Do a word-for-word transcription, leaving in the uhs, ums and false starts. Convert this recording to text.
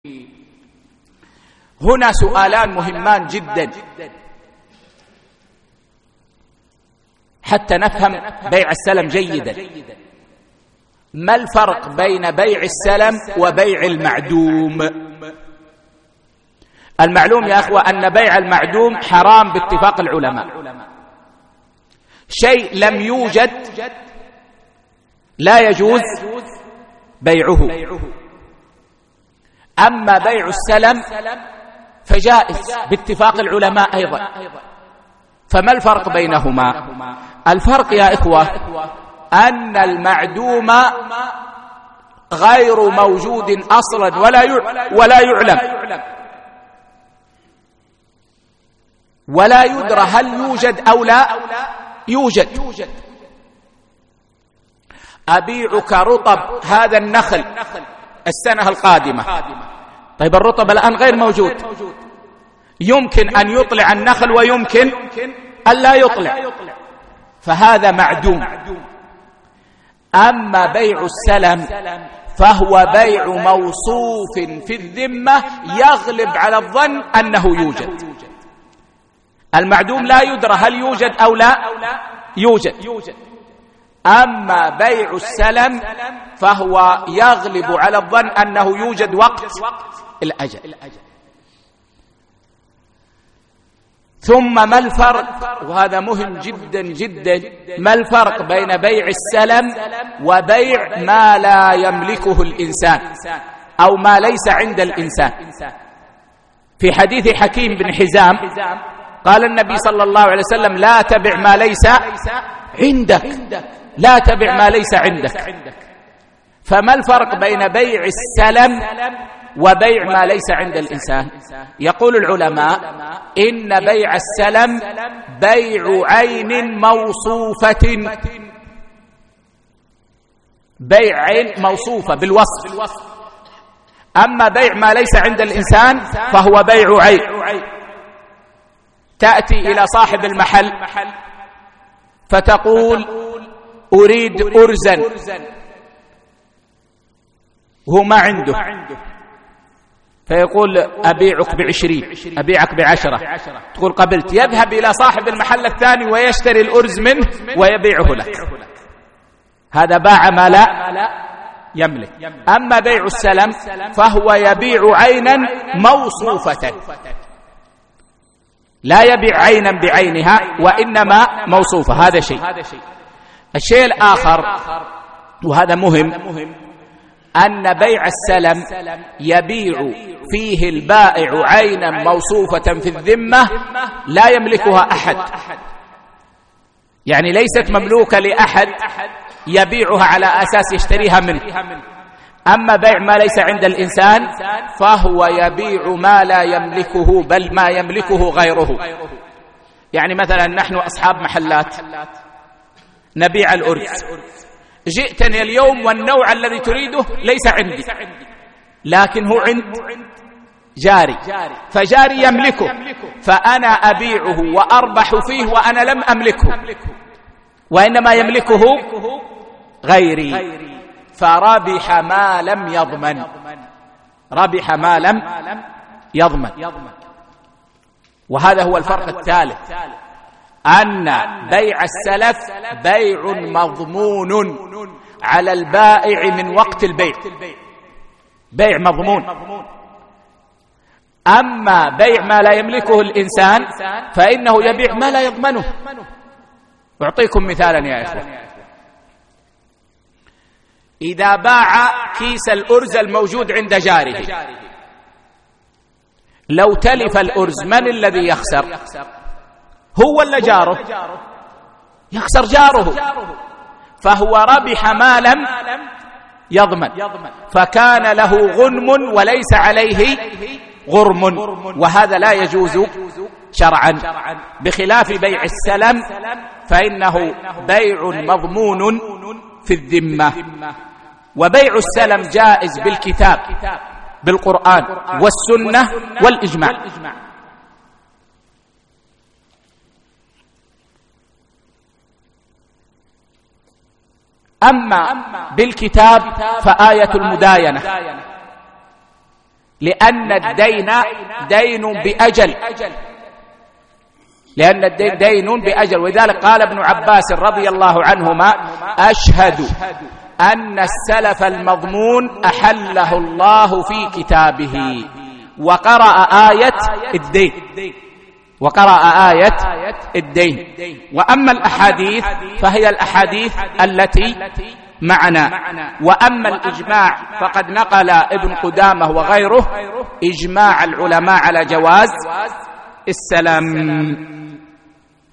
هنا سؤالان مهمان جدا حتى نفهم بيع السلم جيدا. ما الفرق بين بيع السلم وبيع المعدوم؟ المعلوم يا أخوة أن بيع المعدوم حرام باتفاق العلماء، شيء لم يوجد لا يجوز بيعه. أما بيع السلم فجائز باتفاق العلماء أيضا. فما الفرق بينهما؟ الفرق يا إخوة أن المعدوم غير موجود أصلا ولا ولا يعلم ولا يدرى هل يوجد أو لا يوجد. أبيعك رطب هذا النخل السنة القادمة، طيب الرطب الآن غير موجود، يمكن أن يطلع النخل ويمكن أن لا يطلع، فهذا معدوم. أما بيع السلم فهو بيع موصوف في الذمة يغلب على الظن أنه يوجد. المعدوم لا يدرى هل يوجد أو لا يوجد. أما بيع السلم فهو يغلب على الظن أنه يوجد وقت الأجل. ثم ما الفرق، وهذا مهم جدا جدا، ما الفرق بين بيع السلم وبيع ما لا يملكه الإنسان أو ما ليس عند الإنسان؟ في حديث حكيم بن حزام قال النبي صلى الله عليه وسلم: لا تبع ما ليس عندك، لا تبع ما ليس عندك. فما الفرق بين بيع السلم وبيع ما ليس عند الإنسان؟ يقول العلماء: إن بيع السلم بيع عين موصوفة، بيع عين موصوفة بالوصف. أما بيع ما ليس عند الإنسان فهو بيع عين. تأتي إلى صاحب المحل فتقول: أريد أرزا، هو ما عنده، فيقول: أبيعك بعشرين، أبيعك بعشرة، تقول: قبلت. يذهب إلى صاحب المحل الثاني ويشتري الأرز منه ويبيعه لك. هذا باع ما لا يملك. أما بيع السلم فهو يبيع عينا موصوفة، لا يبيع عينا بعينها وإنما موصوفة. هذا شيء. الشيء الآخر وهذا مهم، أن بيع السلم يبيع فيه البائع عينا موصوفة في الذمة لا يملكها أحد، يعني ليست مملوكة لأحد يبيعها على أساس يشتريها منه. أما بيع ما ليس عند الإنسان فهو يبيع ما لا يملكه بل ما يملكه غيره. يعني مثلا نحن أصحاب محلات نبيع الأرز، جئتني اليوم والنوع الذي تريده ليس عندي، لكن هو عند جاري، فجاري يملكه، فأنا أبيعه وأربح فيه وأنا لم أملكه وإنما يملكه غيري، فربح ما لم يضمن، ربح ما لم يضمن. وهذا هو الفرق الثالث، أن بيع السلف بيع مضمون على البائع من وقت البيع، بيع مضمون. أما بيع ما لا يملكه الإنسان فإنه يبيع ما لا يضمنه. أعطيكم مثالا يا إخوة، إذا باع كيس الأرز الموجود عند جاره، لو تلف الأرز من الذي يخسر؟ هو ولا جاره؟ يخسر جاره، فهو ربح ما لم يضمن، فكان له غنم وليس عليه غرم، وهذا لا يجوز شرعا، بخلاف بيع السلم فإنه بيع مضمون في الذمة. وبيع السلم جائز بالكتاب، بالقرآن والسنة والإجماع. أما بالكتاب فآية المداينة، لأن الدين دين بأجل، لأن الدين دين بأجل. ولذلك قال ابن عباس رضي الله عنهما: أشهد أن السلف المضمون أحله الله في كتابه، وقرأ آية الدين، وقرأ آية الدين. وأما الأحاديث فهي الأحاديث التي معنا. وأما الإجماع فقد نقل ابن قدامة وغيره إجماع العلماء على جواز السلام.